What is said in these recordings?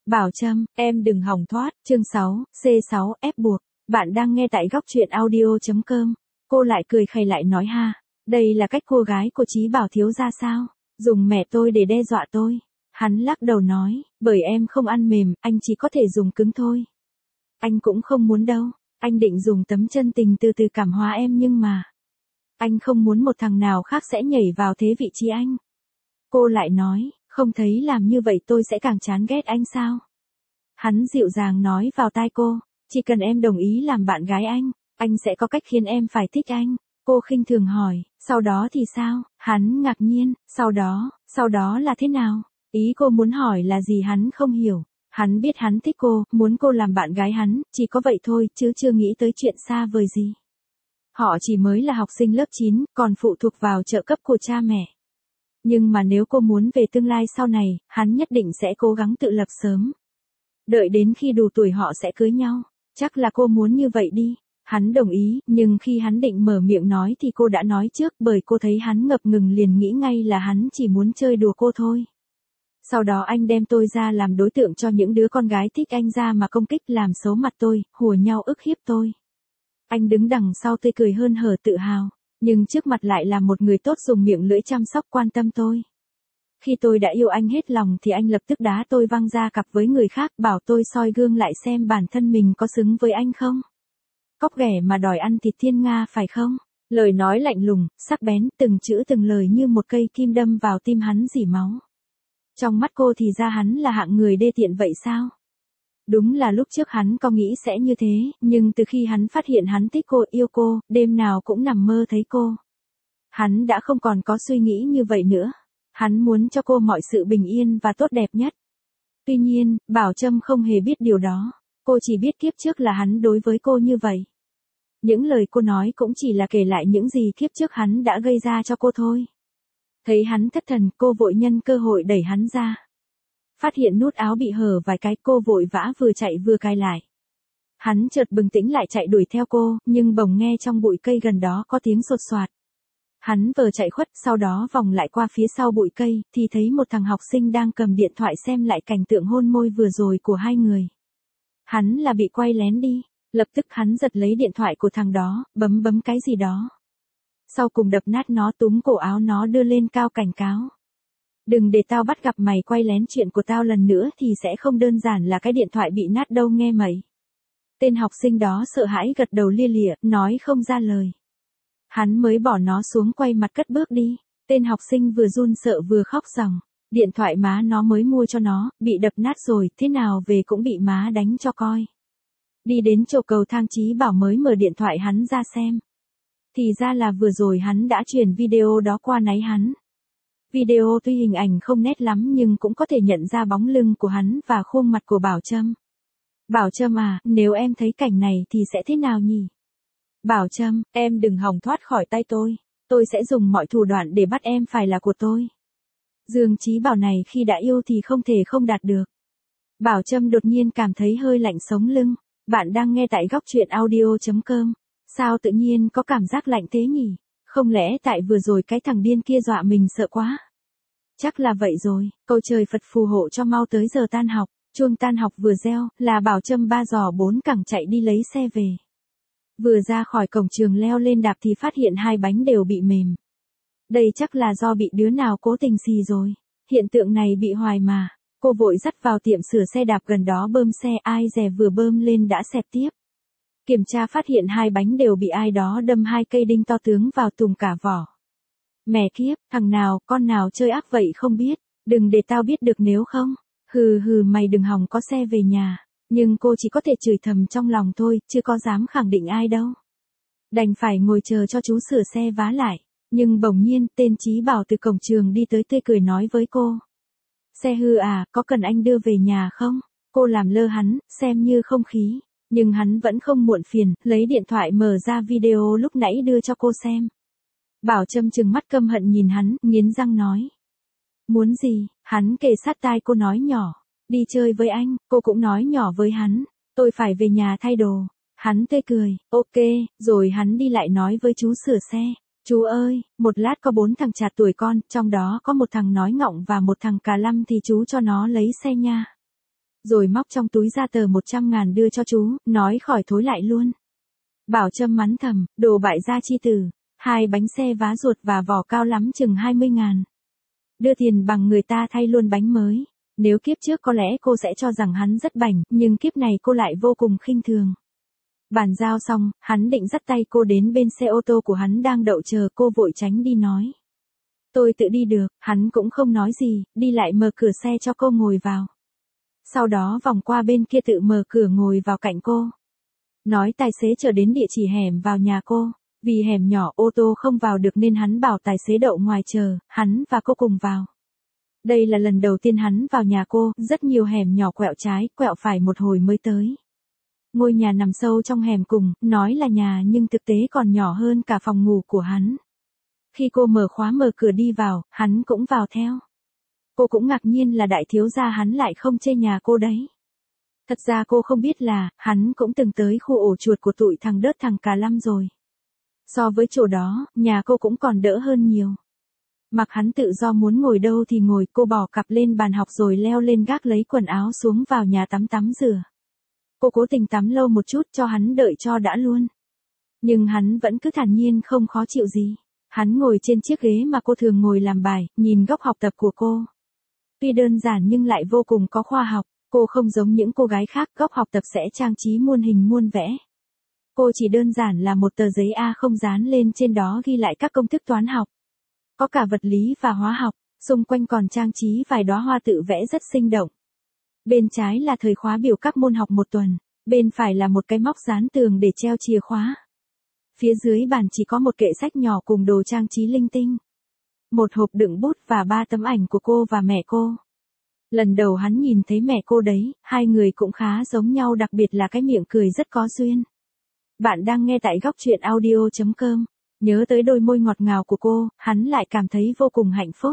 Bảo Trâm, em đừng hòng thoát, chương 6, C6, ép buộc. Bạn đang nghe tại góc truyện audio.com. Cô lại cười khẩy lại nói ha, đây là cách cô gái của Chí Bảo thiếu ra sao? Dùng mẹ tôi để đe dọa tôi. Hắn lắc đầu nói, bởi em không ăn mềm, anh chỉ có thể dùng cứng thôi. Anh cũng không muốn đâu, anh định dùng tấm chân tình từ từ cảm hóa em nhưng mà anh không muốn một thằng nào khác sẽ nhảy vào thế vị trí anh. Cô lại nói, không thấy làm như vậy tôi sẽ càng chán ghét anh sao? Hắn dịu dàng nói vào tai cô, chỉ cần em đồng ý làm bạn gái anh sẽ có cách khiến em phải thích anh. Cô khinh thường hỏi, sau đó thì sao? Hắn ngạc nhiên, sau đó là thế nào? Ý cô muốn hỏi là gì hắn không hiểu. Hắn biết hắn thích cô, muốn cô làm bạn gái hắn, chỉ có vậy thôi, chứ chưa nghĩ tới chuyện xa vời gì. Họ chỉ mới là học sinh lớp 9, còn phụ thuộc vào trợ cấp của cha mẹ. Nhưng mà nếu cô muốn về tương lai sau này, hắn nhất định sẽ cố gắng tự lập sớm. Đợi đến khi đủ tuổi họ sẽ cưới nhau. Chắc là cô muốn như vậy đi. Hắn đồng ý, nhưng khi hắn định mở miệng nói thì cô đã nói trước bởi cô thấy hắn ngập ngừng liền nghĩ ngay là hắn chỉ muốn chơi đùa cô thôi. Sau đó anh đem tôi ra làm đối tượng cho những đứa con gái thích anh ra mà công kích làm xấu mặt tôi, hùa nhau ức hiếp tôi. Anh đứng đằng sau tươi cười hơn hở tự hào, nhưng trước mặt lại là một người tốt dùng miệng lưỡi chăm sóc quan tâm tôi. Khi tôi đã yêu anh hết lòng thì anh lập tức đá tôi văng ra cặp với người khác bảo tôi soi gương lại xem bản thân mình có xứng với anh không. Cóc ghẻ mà đòi ăn thịt thiên nga phải không? Lời nói lạnh lùng, sắc bén, từng chữ từng lời như một cây kim đâm vào tim hắn rỉ máu. Trong mắt cô thì ra hắn là hạng người đê tiện vậy sao? Đúng là lúc trước hắn có nghĩ sẽ như thế, nhưng từ khi hắn phát hiện hắn thích cô, yêu cô, đêm nào cũng nằm mơ thấy cô. Hắn đã không còn có suy nghĩ như vậy nữa. Hắn muốn cho cô mọi sự bình yên và tốt đẹp nhất. Tuy nhiên, Bảo Trâm không hề biết điều đó. Cô chỉ biết kiếp trước là hắn đối với cô như vậy. Những lời cô nói cũng chỉ là kể lại những gì kiếp trước hắn đã gây ra cho cô thôi. Thấy hắn thất thần, cô vội nhân cơ hội đẩy hắn ra. Phát hiện nút áo bị hở vài cái, cô vội vã vừa chạy vừa cài lại. Hắn chợt bừng tỉnh lại chạy đuổi theo cô, nhưng bỗng nghe trong bụi cây gần đó có tiếng sột soạt. Hắn vừa chạy khuất, sau đó vòng lại qua phía sau bụi cây, thì thấy một thằng học sinh đang cầm điện thoại xem lại cảnh tượng hôn môi vừa rồi của hai người. Hắn là bị quay lén đi, lập tức hắn giật lấy điện thoại của thằng đó, bấm cái gì đó. Sau cùng đập nát nó, túm cổ áo nó đưa lên cao cảnh cáo. Đừng để tao bắt gặp mày quay lén chuyện của tao lần nữa thì sẽ không đơn giản là cái điện thoại bị nát đâu nghe mày. Tên học sinh đó sợ hãi gật đầu lia lịa, nói không ra lời. Hắn mới bỏ nó xuống quay mặt cất bước đi. Tên học sinh vừa run sợ vừa khóc ròng. Điện thoại má nó mới mua cho nó, bị đập nát rồi, thế nào về cũng bị má đánh cho coi. Đi đến chỗ cầu thang Chí Bảo mới mở điện thoại hắn ra xem. Thì ra là vừa rồi hắn đã truyền video đó qua náy hắn. Video tuy hình ảnh không nét lắm nhưng cũng có thể nhận ra bóng lưng của hắn và khuôn mặt của Bảo Trâm. Bảo Trâm à, nếu em thấy cảnh này thì sẽ thế nào nhỉ? Bảo Trâm, em đừng hòng thoát khỏi tay tôi sẽ dùng mọi thủ đoạn để bắt em phải là của tôi. Dương Chí Bảo này khi đã yêu thì không thể không đạt được. Bảo Trâm đột nhiên cảm thấy hơi lạnh sống lưng. Bạn đang nghe tại góc truyện audio.com. Sao tự nhiên có cảm giác lạnh thế nhỉ? Không lẽ tại vừa rồi cái thằng điên kia dọa mình sợ quá? Chắc là vậy rồi, cầu trời Phật phù hộ cho mau tới giờ tan học. Chuông tan học vừa reo, là Bảo Trâm 3 giò 4 cẳng chạy đi lấy xe về. Vừa ra khỏi cổng trường leo lên đạp thì phát hiện hai bánh đều bị mềm. Đây chắc là do bị đứa nào cố tình xì rồi. Hiện tượng này bị hoài mà. Cô vội dắt vào tiệm sửa xe đạp gần đó bơm xe, ai dè vừa bơm lên đã xẹp tiếp. Kiểm tra phát hiện hai bánh đều bị ai đó đâm hai cây đinh to tướng vào tùng cả vỏ. Mẹ kiếp, thằng nào, con nào chơi ác vậy không biết, đừng để tao biết được nếu không. Hừ hừ mày đừng hòng có xe về nhà. Nhưng cô chỉ có thể chửi thầm trong lòng thôi, chưa có dám khẳng định ai đâu. Đành phải ngồi chờ cho chú sửa xe vá lại. Nhưng bỗng nhiên, tên Chí Bảo từ cổng trường đi tới tươi cười nói với cô. Xe hư à, có cần anh đưa về nhà không? Cô làm lơ hắn, xem như không khí. Nhưng hắn vẫn không muộn phiền, lấy điện thoại mở ra video lúc nãy đưa cho cô xem. Bảo Trâm trừng mắt căm hận nhìn hắn, nghiến răng nói. Muốn gì? Hắn kề sát tai cô nói nhỏ. Đi chơi với anh, cô cũng nói nhỏ với hắn. Tôi phải về nhà thay đồ. Hắn tươi cười, ok, rồi hắn đi lại nói với chú sửa xe. Chú ơi, một lát có 4 thằng chạc tuổi con, trong đó có một thằng nói ngọng và một thằng cà lăm thì chú cho nó lấy xe nha. Rồi móc trong túi ra tờ 100.000 đưa cho chú, nói khỏi thối lại luôn. Bảo Trâm mắng thầm, đồ bại gia chi tử, 2 bánh xe vá ruột và vỏ cao lắm chừng 20.000. Đưa tiền bằng người ta thay luôn bánh mới. Nếu kiếp trước có lẽ cô sẽ cho rằng hắn rất bảnh, nhưng kiếp này cô lại vô cùng khinh thường. Bàn giao xong, hắn định dắt tay cô đến bên xe ô tô của hắn đang đậu chờ, cô vội tránh đi nói. Tôi tự đi được, hắn cũng không nói gì, đi lại mở cửa xe cho cô ngồi vào. Sau đó vòng qua bên kia tự mở cửa ngồi vào cạnh cô. Nói tài xế chở đến địa chỉ hẻm vào nhà cô. Vì hẻm nhỏ ô tô không vào được nên hắn bảo tài xế đậu ngoài chờ, hắn và cô cùng vào. Đây là lần đầu tiên hắn vào nhà cô, rất nhiều hẻm nhỏ quẹo trái, quẹo phải một hồi mới tới. Ngôi nhà nằm sâu trong hẻm cùng, nói là nhà nhưng thực tế còn nhỏ hơn cả phòng ngủ của hắn. Khi cô mở khóa mở cửa đi vào, hắn cũng vào theo. Cô cũng ngạc nhiên là đại thiếu gia hắn lại không chê nhà cô đấy. Thật ra cô không biết là, hắn cũng từng tới khu ổ chuột của tụi thằng Đớt thằng Cà Lăm rồi. So với chỗ đó, nhà cô cũng còn đỡ hơn nhiều. Mặc hắn tự do muốn ngồi đâu thì ngồi, cô bỏ cặp lên bàn học rồi leo lên gác lấy quần áo xuống vào nhà tắm rửa. Cô cố tình tắm lâu một chút cho hắn đợi cho đã luôn. Nhưng hắn vẫn cứ thản nhiên không khó chịu gì. Hắn ngồi trên chiếc ghế mà cô thường ngồi làm bài, nhìn góc học tập của cô. Tuy đơn giản nhưng lại vô cùng có khoa học, cô không giống những cô gái khác, góc học tập sẽ trang trí muôn hình muôn vẽ. Cô chỉ đơn giản là một tờ giấy A0 dán lên trên đó ghi lại các công thức toán học. Có cả vật lý và hóa học, xung quanh còn trang trí vài đóa hoa tự vẽ rất sinh động. Bên trái là thời khóa biểu các môn học một tuần, bên phải là một cái móc dán tường để treo chìa khóa. Phía dưới bàn chỉ có một kệ sách nhỏ cùng đồ trang trí linh tinh. Một hộp đựng bút và 3 tấm ảnh của cô và mẹ cô. Lần đầu hắn nhìn thấy mẹ cô đấy, hai người cũng khá giống nhau, đặc biệt là cái miệng cười rất có duyên. Bạn đang nghe tại góc truyện audio.com. Nhớ tới đôi môi ngọt ngào của cô, hắn lại cảm thấy vô cùng hạnh phúc.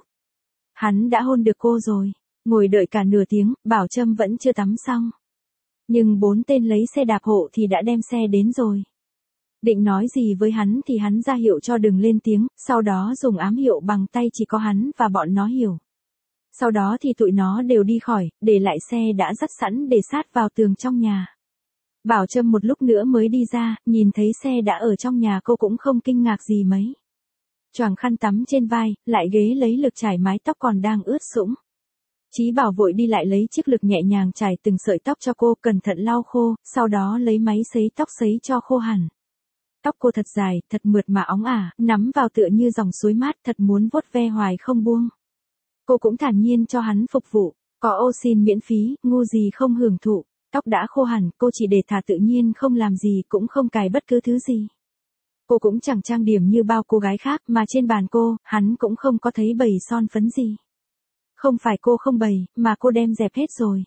Hắn đã hôn được cô rồi. Ngồi đợi cả nửa tiếng, Bảo Trâm vẫn chưa tắm xong. Nhưng 4 tên lấy xe đạp hộ thì đã đem xe đến rồi. Định nói gì với hắn thì hắn ra hiệu cho đừng lên tiếng, sau đó dùng ám hiệu bằng tay chỉ có hắn và bọn nó hiểu. Sau đó thì tụi nó đều đi khỏi, để lại xe đã dắt sẵn để sát vào tường trong nhà. Bảo Trâm một lúc nữa mới đi ra, nhìn thấy xe đã ở trong nhà cô cũng không kinh ngạc gì mấy. Choàng khăn tắm trên vai, lại ghế lấy lực chải mái tóc còn đang ướt sũng. Chí Bảo vội đi lại lấy chiếc lược nhẹ nhàng chải từng sợi tóc cho cô, cẩn thận lau khô, sau đó lấy máy sấy tóc sấy cho khô hẳn. Tóc cô thật dài, thật mượt mà óng ả, nắm vào tựa như dòng suối mát, thật muốn vuốt ve hoài không buông. Cô cũng thản nhiên cho hắn phục vụ, có ô xin miễn phí, ngu gì không hưởng thụ. Tóc đã khô hẳn, cô chỉ để thả tự nhiên không làm gì, cũng không cài bất cứ thứ gì. Cô cũng chẳng trang điểm như bao cô gái khác, mà trên bàn cô, hắn cũng không có thấy bầy son phấn gì. Không phải cô không bày, mà cô đem dẹp hết rồi.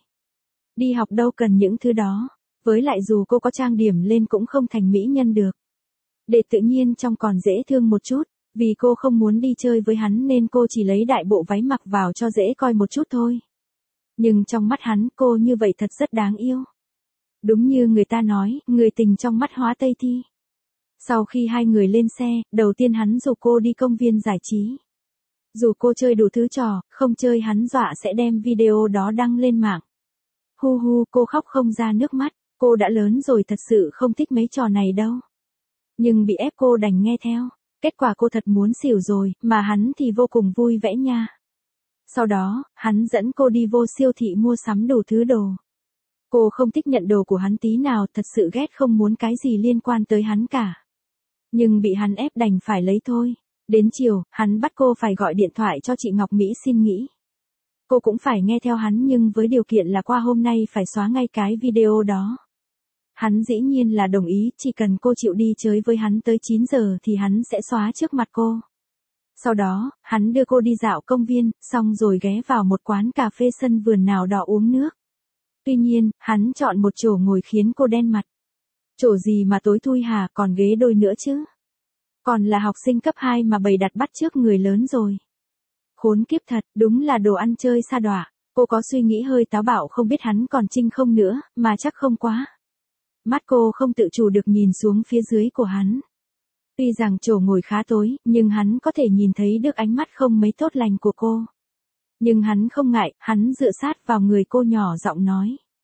Đi học đâu cần những thứ đó. Với lại dù cô có trang điểm lên cũng không thành mỹ nhân được. Để tự nhiên trông còn dễ thương một chút. Vì cô không muốn đi chơi với hắn nên cô chỉ lấy đại bộ váy mặc vào cho dễ coi một chút thôi. Nhưng trong mắt hắn cô như vậy thật rất đáng yêu. Đúng như người ta nói, người tình trong mắt hóa Tây Thi. Sau khi hai người lên xe, đầu tiên hắn rủ cô đi công viên giải trí. Dù cô chơi đủ thứ trò, không chơi hắn dọa sẽ đem video đó đăng lên mạng. Hu hu, cô khóc không ra nước mắt, cô đã lớn rồi thật sự không thích mấy trò này đâu. Nhưng bị ép cô đành nghe theo, kết quả cô thật muốn xỉu rồi, mà hắn thì vô cùng vui vẻ nha. Sau đó, hắn dẫn cô đi vô siêu thị mua sắm đủ thứ đồ. Cô không thích nhận đồ của hắn tí nào, thật sự ghét không muốn cái gì liên quan tới hắn cả. Nhưng bị hắn ép đành phải lấy thôi. Đến chiều, hắn bắt cô phải gọi điện thoại cho chị Ngọc Mỹ xin nghỉ. Cô cũng phải nghe theo hắn nhưng với điều kiện là qua hôm nay phải xóa ngay cái video đó. Hắn dĩ nhiên là đồng ý, chỉ cần cô chịu đi chơi với hắn tới 9 giờ thì hắn sẽ xóa trước mặt cô. Sau đó, hắn đưa cô đi dạo công viên, xong rồi ghé vào một quán cà phê sân vườn nào đó uống nước. Tuy nhiên, hắn chọn một chỗ ngồi khiến cô đen mặt. Chỗ gì mà tối thui hả, còn ghế đôi nữa chứ. Còn là học sinh cấp 2 mà bày đặt bắt chước người lớn rồi. Khốn kiếp thật, đúng là đồ ăn chơi sa đọa. Cô có suy nghĩ hơi táo bạo không biết hắn còn trinh không nữa, mà chắc không quá. Mắt cô không tự chủ được nhìn xuống phía dưới của hắn. Tuy rằng chỗ ngồi khá tối, nhưng hắn có thể nhìn thấy được ánh mắt không mấy tốt lành của cô. Nhưng hắn không ngại, hắn dựa sát vào người cô nhỏ giọng nói.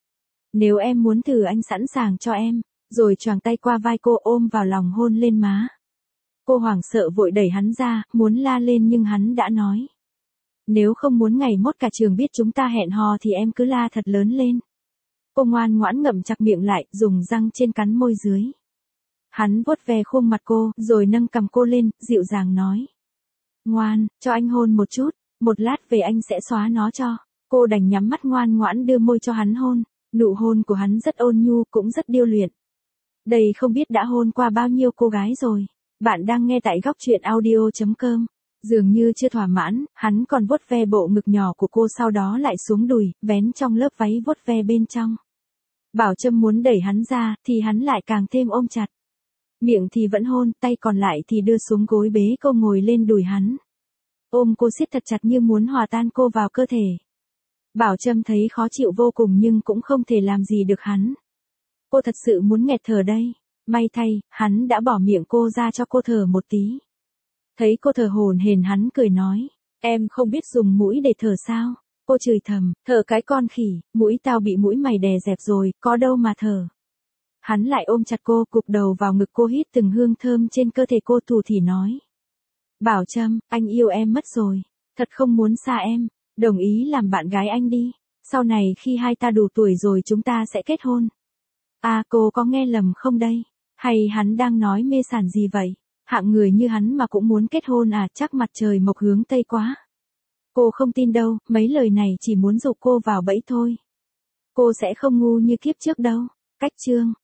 Nếu em muốn thử anh sẵn sàng cho em, rồi choàng tay qua vai cô ôm vào lòng hôn lên má. Cô hoảng sợ vội đẩy hắn ra, muốn la lên nhưng hắn đã nói. Nếu không muốn ngày mốt cả trường biết chúng ta hẹn hò thì em cứ la thật lớn lên. Cô ngoan ngoãn ngậm chặt miệng lại, dùng răng trên cắn môi dưới. Hắn vuốt ve khuôn mặt cô, rồi nâng cằm cô lên, dịu dàng nói. Ngoan, cho anh hôn một chút, một lát về anh sẽ xóa nó cho. Cô đành nhắm mắt ngoan ngoãn đưa môi cho hắn hôn. Nụ hôn của hắn rất ôn nhu, cũng rất điêu luyện. Đây không biết đã hôn qua bao nhiêu cô gái rồi. Bạn đang nghe tại góc truyện audio.com. Dường như chưa thỏa mãn, hắn còn vuốt ve bộ ngực nhỏ của cô, sau đó lại xuống đùi, vén trong lớp váy vuốt ve bên trong. Bảo Trâm muốn đẩy hắn ra, thì hắn lại càng thêm ôm chặt. Miệng thì vẫn hôn, tay còn lại thì đưa xuống gối bế cô ngồi lên đùi hắn. Ôm cô siết thật chặt như muốn hòa tan cô vào cơ thể. Bảo Trâm thấy khó chịu vô cùng nhưng cũng không thể làm gì được hắn. Cô thật sự muốn nghẹt thở đây. May thay, hắn đã bỏ miệng cô ra cho cô thở một tí. Thấy cô thở hổn hển hắn cười nói. Em không biết dùng mũi để thở sao? Cô chửi thầm, thở cái con khỉ, mũi tao bị mũi mày đè dẹp rồi, có đâu mà thở. Hắn lại ôm chặt cô, cụp đầu vào ngực cô, hít từng hương thơm trên cơ thể cô, thủ thỉ nói. Bảo Trâm, anh yêu em mất rồi. Thật không muốn xa em. Đồng ý làm bạn gái anh đi. Sau này khi hai ta đủ tuổi rồi chúng ta sẽ kết hôn. À, cô có nghe lầm không đây? Hay hắn đang nói mê sảng gì vậy? Hạng người như hắn mà cũng muốn kết hôn à, chắc mặt trời mọc hướng Tây quá. Cô không tin đâu, mấy lời này chỉ muốn dụ cô vào bẫy thôi. Cô sẽ không ngu như kiếp trước đâu. Cách chương